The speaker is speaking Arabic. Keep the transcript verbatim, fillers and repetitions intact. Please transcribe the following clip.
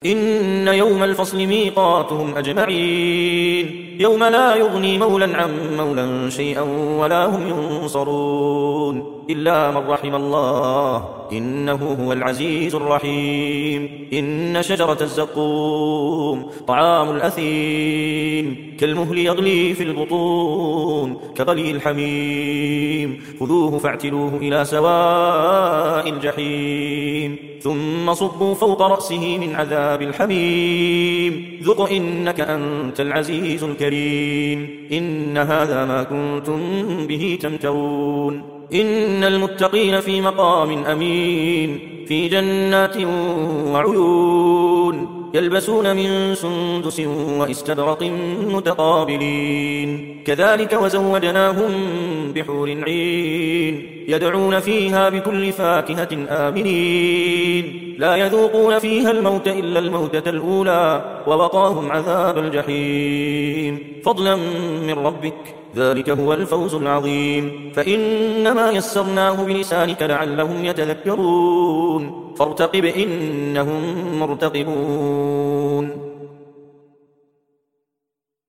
إن يوم الفصل ميقاتهم أجمعين يوم لا يغني مولا عن مولا شيئا ولا هم ينصرون إلا من رحم الله إنه هو العزيز الرحيم إن شجرة الزقوم طعام الأثيم كالمهل يغلي في البطون كغلي الحميم خذوه فاعتلوه إلى سواء الجحيم ثم صبوا فوق رأسه من عذاب الحميم ذق إنك أنت العزيز الكريم إن هذا ما كنتم به تمترون إن المتقين في مقام أمين في جنات وعيون يلبسون من سندس وإستبرق متقابلين كذلك وزوجناهم بحور عين يدعون فيها بكل فاكهة آمنين لا يذوقون فيها الموت إلا الموتة الأولى ووقاهم عذاب الجحيم فضلا من ربك ذلك هو الفوز العظيم فإنما يسرناه بلسانك لعلهم يتذكرون فارتقب إنهم مرتقبون